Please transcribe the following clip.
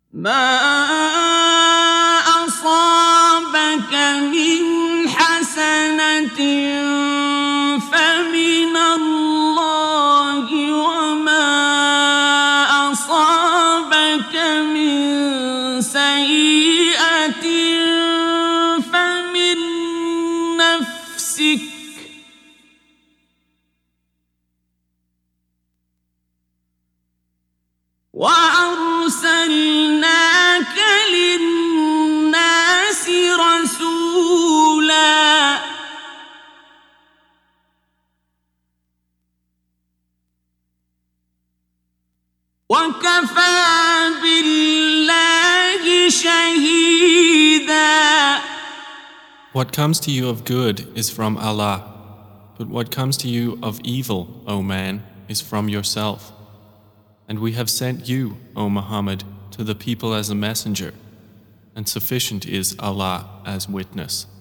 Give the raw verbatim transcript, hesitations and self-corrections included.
ما أصابك من حسنة فمن الله وما أصابك من سيئة فمن نفسك وأرسلناك للناس رسولا وكفى بالله شهيدا. What comes to you of good is from Allah, but what comes to you of evil, O man, is from yourself. And we have sent you, O Muhammad, to the people as a messenger, and sufficient is Allah as witness.